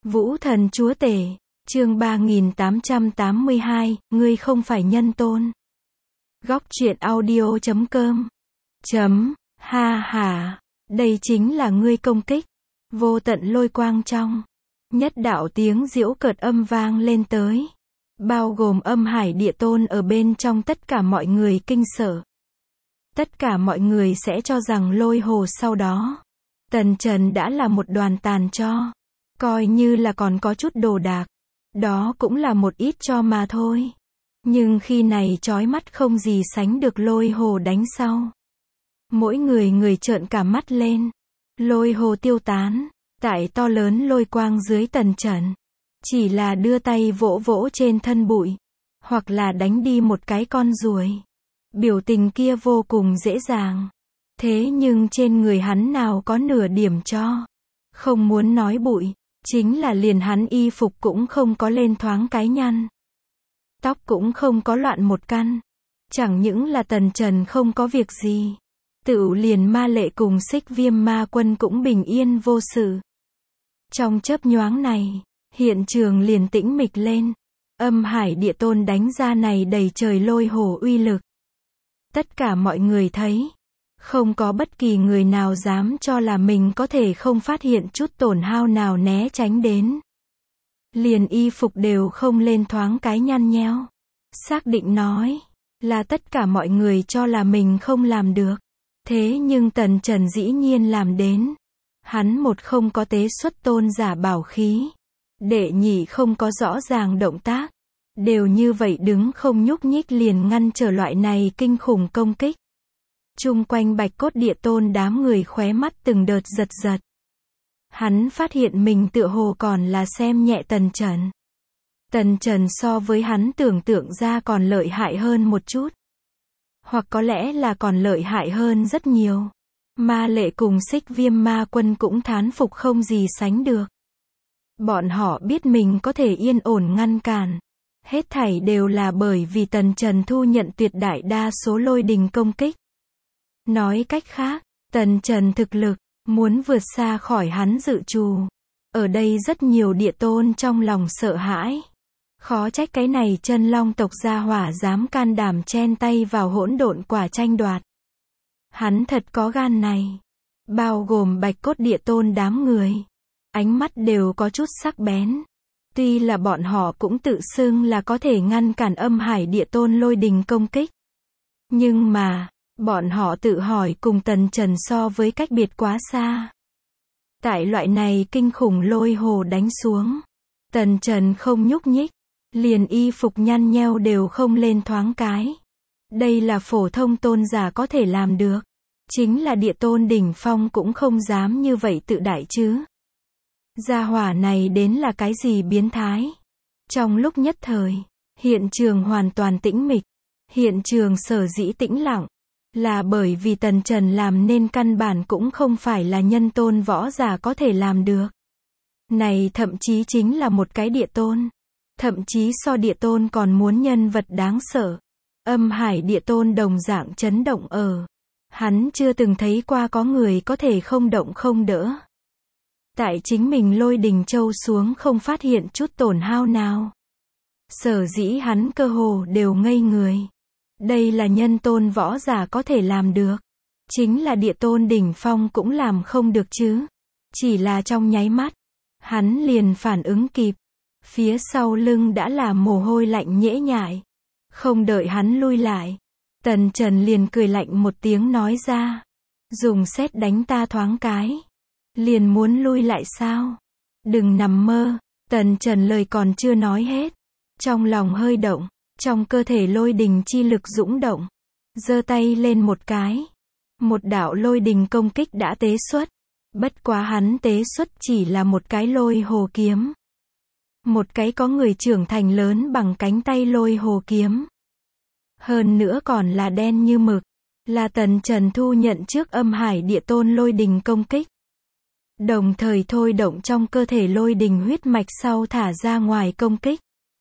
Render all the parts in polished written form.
Vũ thần chúa tể, chương 3882, ngươi không phải nhân tôn. Góc truyện audio.com. Ha ha, đây chính là ngươi công kích. Vô tận lôi quang trong. Nhất đạo tiếng giễu cợt âm vang lên tới. Bao gồm âm hải địa tôn ở bên trong, tất cả mọi người kinh sợ. Tất cả mọi người sẽ cho rằng lôi hồ sau đó. Tần Trần đã là một đoàn tàn tro. Coi như là còn có chút đồ đạc. Đó cũng là một ít cho mà thôi. Nhưng khi này chói mắt không gì sánh được lôi hồ đánh sau. Mỗi người trợn cả mắt lên. Lôi hồ tiêu tán. Tại to lớn lôi quang dưới Tần Trần. Chỉ là đưa tay vỗ vỗ trên thân bụi. Hoặc là đánh đi một cái con ruồi. Biểu tình kia vô cùng dễ dàng. Thế nhưng trên người hắn nào có nửa điểm cho. Không muốn nói bụi. Chính là liền hắn y phục cũng không có lên thoáng cái nhăn. Tóc cũng không có loạn một căn. Chẳng những là Tần Trần không có việc gì. Tựu liền Ma Lệ cùng Xích Viêm Ma Quân cũng bình yên vô sự. Trong chớp nhoáng này, hiện trường liền tĩnh mịch lên. Âm hải địa tôn đánh ra này đầy trời lôi hồ uy lực. Tất cả mọi người thấy. Không có bất kỳ người nào dám cho là mình có thể không phát hiện chút tổn hao nào né tránh đến. Liền y phục đều không lên thoáng cái nhăn nheo. Xác định nói, là tất cả mọi người cho là mình không làm được. Thế nhưng Tần Trần dĩ nhiên làm đến. Hắn một không có tế xuất tôn giả bảo khí. Đệ nhị không có rõ ràng động tác. Đều như vậy đứng không nhúc nhích liền ngăn trở loại này kinh khủng công kích. Chung quanh Bạch Cốt Địa Tôn đám người khóe mắt từng đợt giật giật. Hắn phát hiện mình tựa hồ còn là xem nhẹ Tần Trần. Tần Trần so với hắn tưởng tượng ra còn lợi hại hơn một chút. Hoặc có lẽ là còn lợi hại hơn rất nhiều. Ma Lệ cùng Xích Viêm Ma Quân cũng thán phục không gì sánh được. Bọn họ biết mình có thể yên ổn ngăn cản. Hết thảy đều là bởi vì Tần Trần thu nhận tuyệt đại đa số lôi đình công kích. Nói cách khác, Tần Trần thực lực, muốn vượt xa khỏi hắn dự trù. Ở đây rất nhiều địa tôn trong lòng sợ hãi. Khó trách cái này chân long tộc gia hỏa dám can đảm chen tay vào hỗn độn quả tranh đoạt. Hắn thật có gan này. Bao gồm Bạch Cốt Địa Tôn đám người. Ánh mắt đều có chút sắc bén. Tuy là bọn họ cũng tự xưng là có thể ngăn cản âm hải địa tôn lôi đình công kích. Nhưng mà, bọn họ tự hỏi cùng Tần Trần so với cách biệt quá xa. Tại loại này kinh khủng lôi hồ đánh xuống. Tần Trần không nhúc nhích. Liền y phục nhăn nheo đều không lên thoáng cái. Đây là phổ thông tôn giả có thể làm được. Chính là địa tôn đỉnh phong cũng không dám như vậy tự đại chứ. Gia hỏa này đến là cái gì biến thái. Trong lúc nhất thời, hiện trường hoàn toàn tĩnh mịch. Hiện trường sở dĩ tĩnh lặng. Là bởi vì Tần Trần làm nên căn bản cũng không phải là nhân tôn võ giả có thể làm được. Này thậm chí chính là một cái địa tôn. Thậm chí so địa tôn còn muốn nhân vật đáng sợ. Âm hải địa tôn đồng dạng chấn động ở. Hắn chưa từng thấy qua có người có thể không động không đỡ. Tại chính mình lôi đình châu xuống không phát hiện chút tổn hao nào. Sở dĩ hắn cơ hồ đều ngây người. Đây là nhân tôn võ giả có thể làm được. Chính là địa tôn đỉnh phong cũng làm không được chứ. Chỉ là trong nháy mắt. Hắn liền phản ứng kịp. Phía sau lưng đã là mồ hôi lạnh nhễ nhại. Không đợi hắn lui lại. Tần Trần liền cười lạnh một tiếng nói ra. Dùng sét đánh ta thoáng cái. Liền muốn lui lại sao? Đừng nằm mơ. Tần Trần lời còn chưa nói hết. Trong lòng hơi động. Trong cơ thể lôi đình chi lực dũng động. Giơ tay lên một cái. Một đạo lôi đình công kích đã tế xuất. Bất quá hắn tế xuất chỉ là một cái lôi hồ kiếm. Một cái có người trưởng thành lớn bằng cánh tay lôi hồ kiếm. Hơn nữa còn là đen như mực. Là Tần Trần thu nhận trước âm hải địa tôn lôi đình công kích. Đồng thời thôi động trong cơ thể lôi đình huyết mạch sau thả ra ngoài công kích.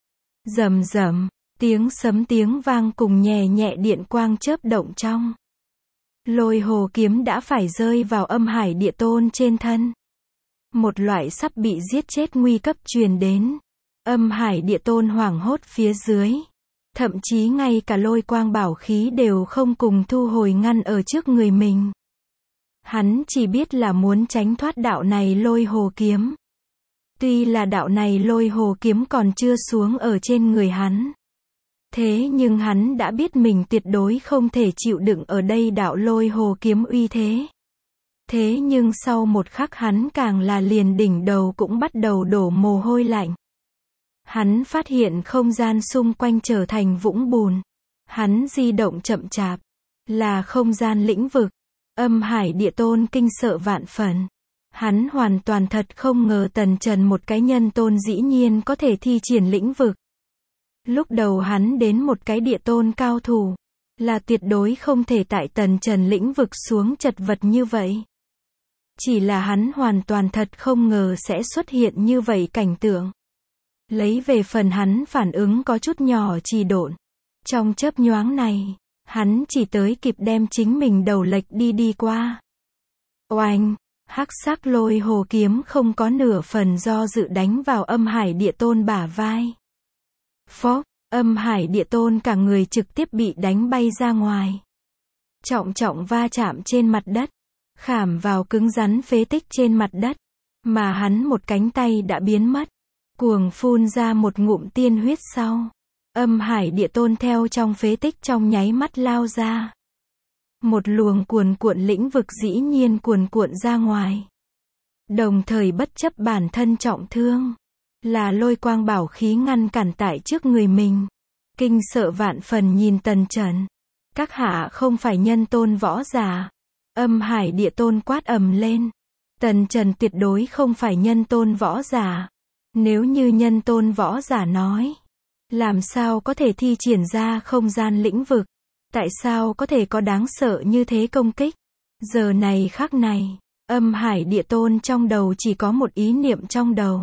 Rầm rầm, tiếng sấm tiếng vang cùng nhẹ nhẹ điện quang chớp động trong. Lôi hồ kiếm đã phải rơi vào âm hải địa tôn trên thân. một loại sắp bị giết chết nguy cấp truyền đến. Âm hải địa tôn hoảng hốt phía dưới. Thậm chí ngay cả lôi quang bảo khí đều không cùng thu hồi ngăn ở trước người mình. Hắn chỉ biết là muốn tránh thoát đạo này lôi hồ kiếm. Tuy là đạo này lôi hồ kiếm còn chưa xuống ở trên người hắn. Thế nhưng hắn đã biết mình tuyệt đối không thể chịu đựng ở đây đạo lôi hồ kiếm uy thế. Thế nhưng sau một khắc hắn càng là liền đỉnh đầu cũng bắt đầu đổ mồ hôi lạnh. Hắn phát hiện không gian xung quanh trở thành vũng bùn. Hắn di động chậm chạp. Là không gian lĩnh vực. Âm hải địa tôn kinh sợ vạn phần. Hắn hoàn toàn thật không ngờ Tần Trần một cái nhân tôn dĩ nhiên có thể thi triển lĩnh vực. Lúc đầu hắn đến một cái địa tôn cao thủ. Là tuyệt đối không thể tại Tần Trần lĩnh vực xuống chật vật như vậy. Chỉ là hắn hoàn toàn thật không ngờ sẽ xuất hiện như vậy cảnh tượng. Lấy về phần hắn phản ứng có chút nhỏ trì độn. Trong chớp nhoáng này, hắn chỉ tới kịp đem chính mình đầu lệch đi qua. Oanh, hắc sắc lôi hồ kiếm không có nửa phần do dự đánh vào âm hải địa tôn bả vai. Phốc, âm hải địa tôn cả người trực tiếp bị đánh bay ra ngoài. Trọng trọng va chạm trên mặt đất. Khảm vào cứng rắn phế tích trên mặt đất. Mà hắn một cánh tay đã biến mất. Cuồng phun ra một ngụm tiên huyết sau. Âm hải địa tôn theo trong phế tích trong nháy mắt lao ra. Một luồng cuồn cuộn lĩnh vực dĩ nhiên cuồn cuộn ra ngoài. Đồng thời bất chấp bản thân trọng thương. Là lôi quang bảo khí ngăn cản tại trước người mình. Kinh sợ vạn phần nhìn Tần Trần. Các hạ không phải nhân tôn võ giả. Âm hải địa tôn quát ầm lên. Tần Trần tuyệt đối không phải nhân tôn võ giả. Nếu như nhân tôn võ giả nói. Làm sao có thể thi triển ra không gian lĩnh vực? Tại sao có thể có đáng sợ như thế công kích? Giờ này khắc này, âm hải địa tôn trong đầu chỉ có một ý niệm trong đầu.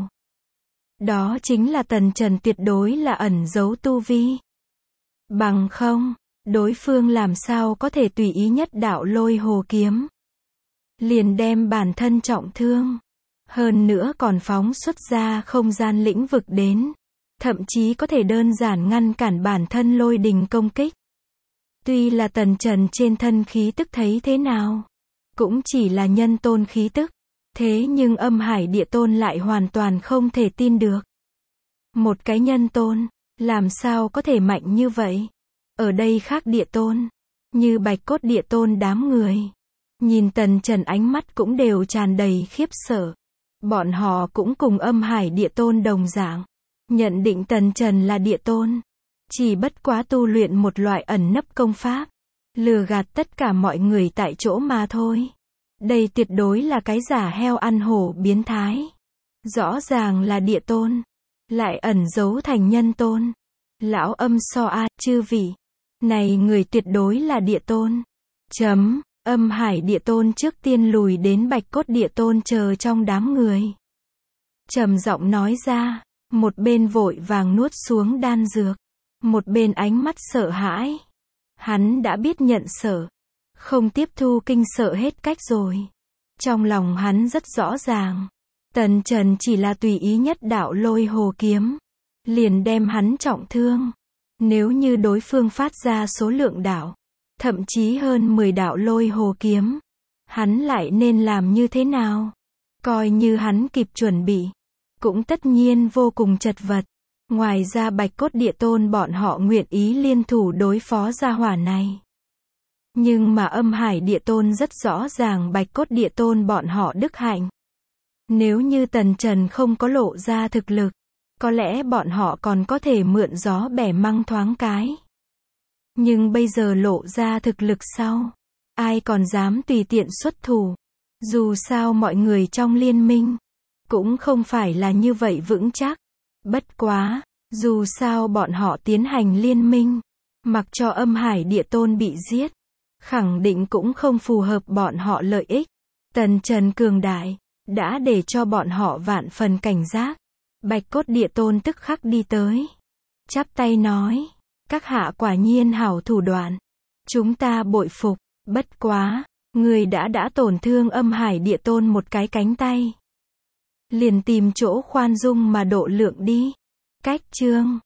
Đó chính là Tần Trần tuyệt đối là ẩn giấu tu vi. Bằng không, đối phương làm sao có thể tùy ý nhất đạo lôi hồ kiếm. Liền đem bản thân trọng thương. Hơn nữa còn phóng xuất ra không gian lĩnh vực đến. Thậm chí có thể đơn giản ngăn cản bản thân lôi đình công kích. Tuy là Tần Trần trên thân khí tức thấy thế nào. Cũng chỉ là nhân tôn khí tức. Thế nhưng âm hải địa tôn lại hoàn toàn không thể tin được. Một cái nhân tôn, làm sao có thể mạnh như vậy? Ở đây khác địa tôn. Như bạch cốt địa tôn đám người. Nhìn Tần Trần ánh mắt cũng đều tràn đầy khiếp sợ. Bọn họ cũng cùng âm hải địa tôn đồng dạng. Nhận định Tần Trần là địa tôn. Chỉ bất quá tu luyện một loại ẩn nấp công pháp. Lừa gạt tất cả mọi người tại chỗ mà thôi. Đây tuyệt đối là cái giả heo ăn hổ biến thái. Rõ ràng là địa tôn. Lại ẩn giấu thành nhân tôn. Lão âm so a, chư vị. Này người tuyệt đối là địa tôn. Âm hải địa tôn trước tiên lùi đến bạch cốt địa tôn chờ trong đám người. Trầm giọng nói ra. Một bên vội vàng nuốt xuống đan dược. Một bên ánh mắt sợ hãi. Hắn đã biết nhận sợ. Không tiếp thu kinh sợ hết cách rồi. Trong lòng hắn rất rõ ràng. Tần Trần chỉ là tùy ý nhất đạo lôi hồ kiếm. Liền đem hắn trọng thương. Nếu như đối phương phát ra số lượng đạo. Thậm chí hơn 10 đạo lôi hồ kiếm. Hắn lại nên làm như thế nào? Coi như hắn kịp chuẩn bị. Cũng tất nhiên vô cùng chật vật. Ngoài ra bạch cốt địa tôn bọn họ nguyện ý liên thủ đối phó gia hỏa này. Nhưng mà âm hải địa tôn rất rõ ràng bạch cốt địa tôn bọn họ đức hạnh. Nếu như Tần Trần không có lộ ra thực lực, có lẽ bọn họ còn có thể mượn gió bẻ măng thoáng cái. Nhưng bây giờ lộ ra thực lực sau, ai còn dám tùy tiện xuất thủ. Dù sao mọi người trong liên minh cũng không phải là như vậy vững chắc. Bất quá, dù sao bọn họ tiến hành liên minh, mặc cho âm hải địa tôn bị giết, khẳng định cũng không phù hợp bọn họ lợi ích. Tần Trần cường đại, đã để cho bọn họ vạn phần cảnh giác. Bạch cốt địa tôn tức khắc đi tới. Chắp tay nói, các hạ quả nhiên hảo thủ đoạn. Chúng ta bội phục, bất quá, người đã tổn thương âm hải địa tôn một cái cánh tay. Liền tìm chỗ khoan dung mà độ lượng đi. Cách chương